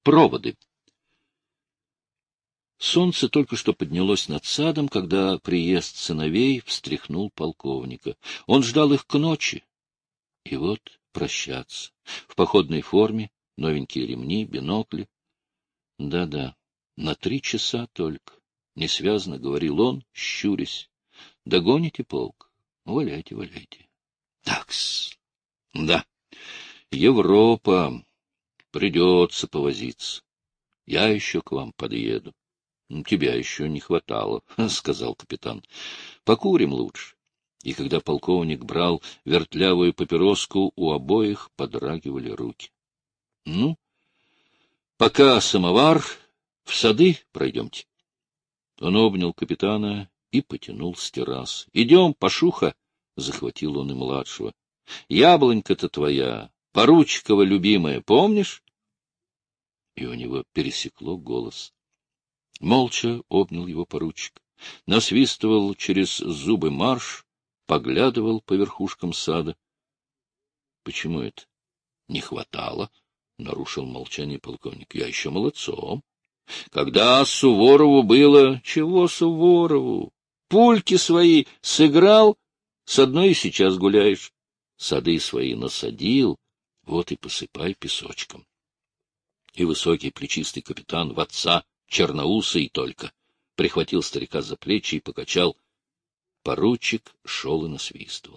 Проводы. Солнце только что поднялось над садом, когда приезд сыновей встряхнул полковника. Он ждал их к ночи. И вот прощаться. В походной форме, новенькие ремни, бинокли. Да-да, на 3 часа только. Несвязно говорил он, щурясь. Догоните полк? Валяйте, валяйте. Такс. Да, Европа. Придется повозиться. Я еще к вам подъеду. — Тебя еще не хватало, — сказал капитан. — Покурим лучше. И когда полковник брал вертлявую папироску, у обоих подрагивали руки. — Ну, пока самовар, в сады пройдемте. Он обнял капитана и потянул с террасы. — Идем, Пашуха, — захватил он и младшего. — Яблонька-то твоя, Поручикова любимая, помнишь? И у него пересекло голос. Молча обнял его поручик, насвистывал через зубы марш, поглядывал по верхушкам сада. — Почему это? — Не хватало, — нарушил молчание полковник. — Я еще молодцом. Когда Суворову было... Чего Суворову? Пульки свои сыграл, с одной и сейчас гуляешь. Сады свои насадил, вот и посыпай песочком. И высокий плечистый капитан в отца, черноусый только, прихватил старика за плечи и покачал. Поручик шел и насвистывал.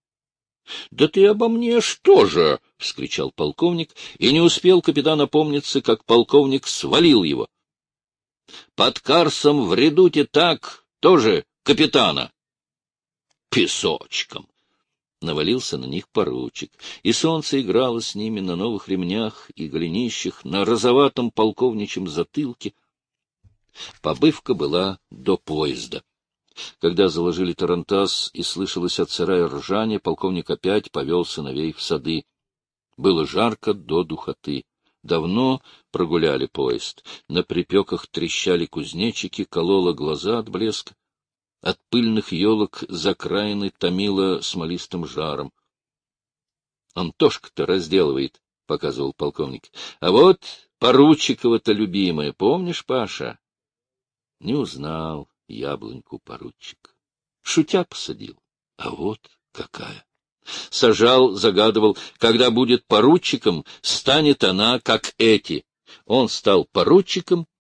— Да ты обо мне что же? — вскричал полковник, и не успел капитан опомниться, как полковник свалил его. — Под Карсом в редуте так тоже капитана. Песочком. Навалился на них поручик, и солнце играло с ними на новых ремнях и голенищах, на розоватом полковничьем затылке. Побывка была до поезда. Когда заложили тарантас и слышалось от сарая ржание, полковник опять повел сыновей в сады. Было жарко до духоты. Давно прогуляли поезд. На припеках трещали кузнечики, кололо глаза от блеска. От пыльных елок закраины томило смолистым жаром. — Антошка-то разделывает, — показывал полковник. — А вот Поручикова-то любимая, помнишь, Паша? Не узнал яблоньку поручик. Шутя посадил. А вот какая! Сажал, загадывал, когда будет поручиком, станет она, как эти. Он стал поручиком.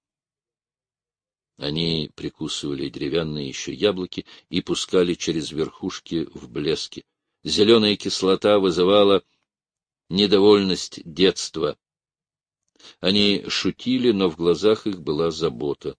Они прикусывали деревянные еще яблоки и пускали через верхушки в блеске. Зеленая кислота вызывала недовольность детства. Они шутили, но в глазах их была забота.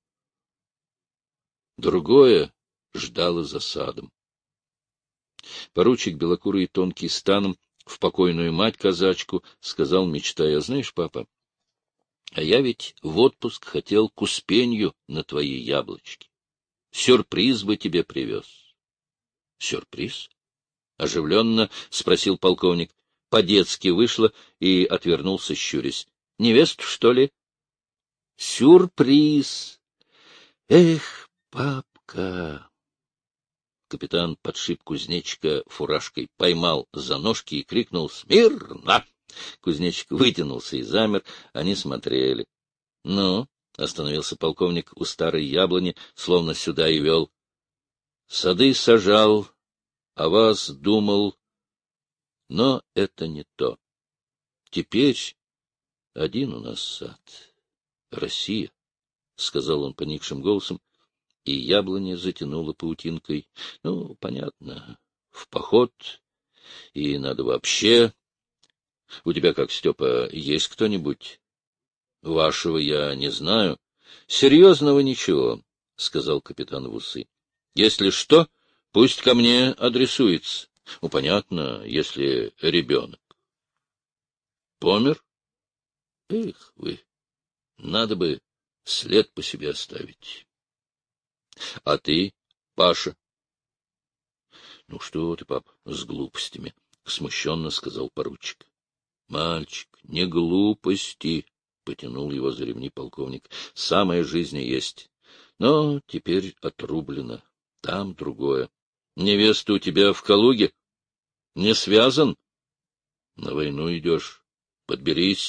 Другое ждало за садом. Поручик, белокурый и тонкий станом, в покойную мать-казачку, сказал, мечтая: — Знаешь, папа, а я ведь в отпуск хотел к Успенью на твои яблочки. Сюрприз бы тебе привез. — Сюрприз? — оживленно спросил полковник. По-детски вышло и отвернулся, щурясь. — Невесту, что ли? — Сюрприз! Эх, папка! Капитан подшиб кузнечика фуражкой, поймал за ножки и крикнул: — Смирно! Кузнечик вытянулся и замер. Они смотрели. — Ну, — остановился полковник у старой яблони, словно сюда и вел. — Сады сажал, а вас думал. Но это не то. Теперь один у нас сад. Россия, — сказал он поникшим голосом, и яблоня затянула паутинкой. Ну, понятно, в поход, и надо вообще... У тебя как, Степа, есть кто-нибудь? Вашего я не знаю. Серьезного ничего, — сказал капитан в усы. Если что, пусть ко мне адресуется. Ну, понятно, если ребенок. Помер? Эх вы, надо бы след по себе оставить. А ты, Паша? Ну что ты, пап, с глупостями, — смущенно сказал поручик. Мальчик, не глупости, — потянул его за ремни полковник. Самая жизнь есть. Но теперь отрублено. Там другое. Невеста у тебя в Калуге? Не связан? На войну идешь. Подберись,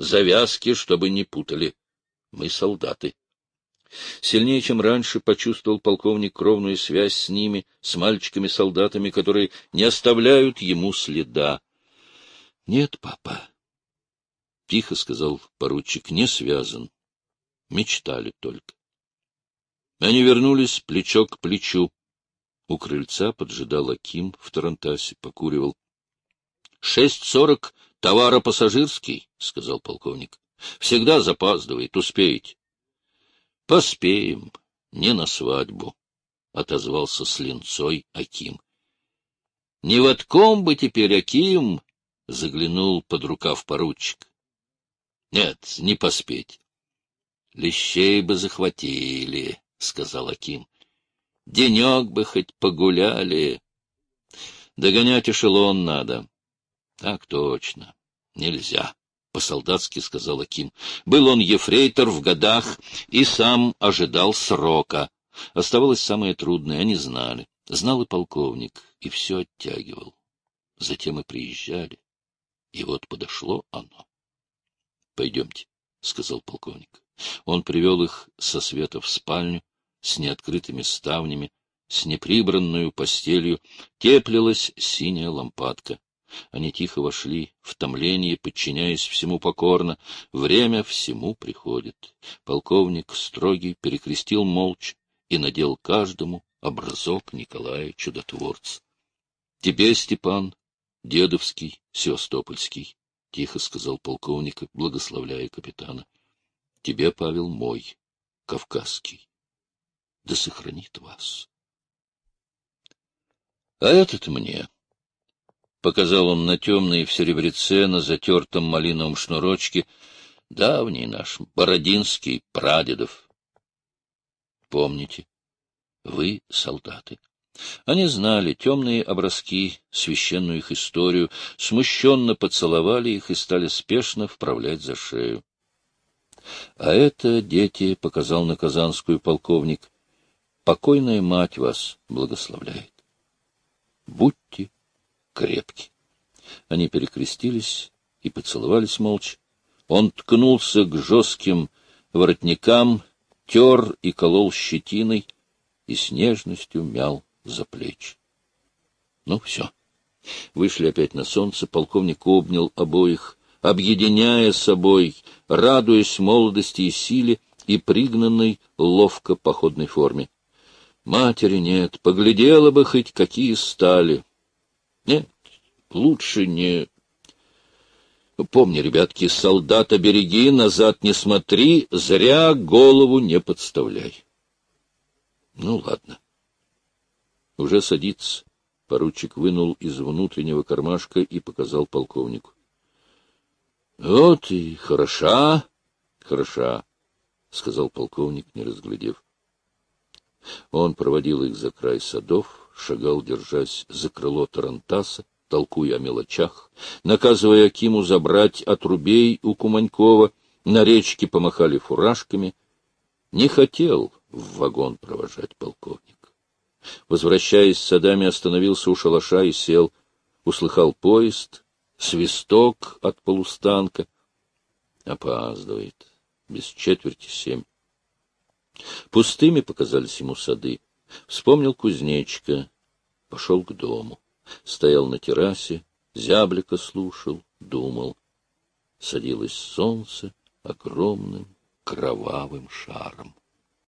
завязки, чтобы не путали. Мы солдаты. Сильнее, чем раньше, почувствовал полковник кровную связь с ними, с мальчиками-солдатами, которые не оставляют ему следа. — Нет, папа, — тихо сказал поручик, — не связан. Мечтали только. Они вернулись плечо к плечу. У крыльца поджидал Аким в тарантасе, покуривал. — 6:40 товара пассажирский, — сказал полковник. — Всегда запаздывает, успеете. — Поспеем, не на свадьбу, — отозвался с линцой Аким. — Не вотком бы теперь, Аким, — заглянул под рукав поручик. — Нет, не поспеть. — Лещей бы захватили, — сказал Аким. — Денек бы хоть погуляли. Догонять эшелон надо. — Так точно. Нельзя. — по-солдатски сказал Аким. Был он ефрейтор в годах и сам ожидал срока. Оставалось самое трудное, они знали. Знал и полковник, и все оттягивал. Затем и приезжали. И вот подошло оно. — Пойдемте, — сказал полковник. Он привел их со света в спальню, с неоткрытыми ставнями, с неприбранную постелью. Теплилась синяя лампадка. Они тихо вошли, в томлении, подчиняясь всему покорно. Время всему приходит. Полковник строгий перекрестил молча и надел каждому образок Николая Чудотворца. — Тебе, Степан, Дедовский, Севастопольский, — тихо сказал полковник, благословляя капитана. — Тебе, Павел, мой, Кавказский. Да сохранит вас. — А этот мне. — показал он на темной в серебреце, на затертом малиновом шнурочке, — давний наш, Бородинский, прадедов. Помните, вы солдаты. Они знали темные образки, священную их историю, смущенно поцеловали их и стали спешно вправлять за шею. — А это, дети, — показал на Казанскую полковник, — покойная мать вас благословляет. Будьте крепки. Они перекрестились и поцеловались молча. Он ткнулся к жестким воротникам, тер и колол щетиной и с нежностью мял за плечи. Ну, все. Вышли опять на солнце, полковник обнял обоих, объединяя собой, радуясь молодости и силе и пригнанной ловко походной форме. Матери нет, поглядела бы хоть какие стали. Нет, лучше не... Помни, ребятки, солдата береги, назад не смотри, зря голову не подставляй. Ну, ладно. Уже садится. Поручик вынул из внутреннего кармашка и показал полковнику. — Вот и хороша, хороша, — сказал полковник, не разглядев. Он проводил их за край садов, шагал, держась за крыло тарантаса, толкуя о мелочах, наказывая Акиму забрать отрубей у Куманькова, на речке помахали фуражками. Не хотел в вагон провожать полковник. Возвращаясь с садами, остановился у шалаша и сел. Услыхал поезд, свисток от полустанка. Опаздывает. Без 6:45. Пустыми показались ему сады. Вспомнил кузнечика. Пошел к дому. Стоял на террасе, зяблика слушал, думал. Садилось солнце огромным кровавым шаром.